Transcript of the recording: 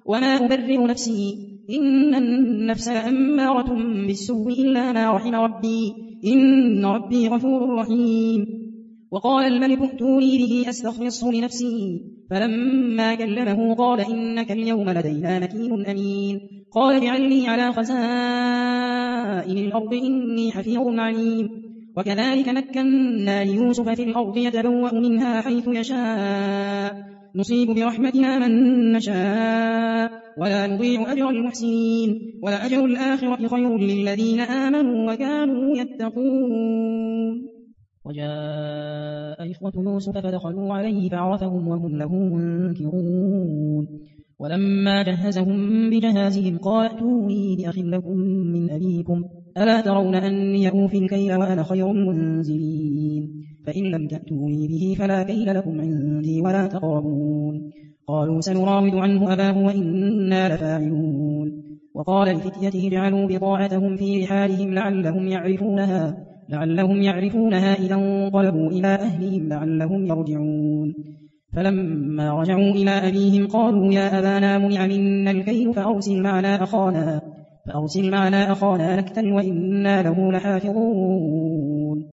وما أبرئ نفسي إن النفس لأمارة بالسوء إلا ما رحم ربي إن ربي غفور رحيم. وقال الملك ائتوني به أستخلصه لنفسي فلما كلمه قال إنك اليوم لدينا مكين أمين. قال اجعلني على خزائن الأرض إني حفيظ عليم. وكذلك مكنا ليوسف في الأرض يتبوأ منها حيث يشاء نصيب برحمتنا من نشاء ولا نضيع أجر المحسنين ولأجر الآخرة خير للذين آمنوا وكانوا يتقون. وجاء إخوة يوسف فدخلوا عليه فعرفهم وهم له منكرون. ولما جهزهم بجهازهم قال ائتوني بأخ لكم من أبيكم ألا ترون أني أوفي الكيل وأنا خير المنزلين فإن لم تأتوني به فلا كيل لكم عندي ولا تقربون. قالوا سنراود عنه أباه وإنا لفاعلون. وقال لفتيته اجعلوا بضاعتهم في رحالهم لعلهم يعرفونها إذا انقلبوا إلى أهلهم لعلهم يرجعون. فلما رجعوا إلى أبيهم قالوا يا أبانا منع منا الكيل فأرسل معنا أخانا نكتل وإنا له لحافظون.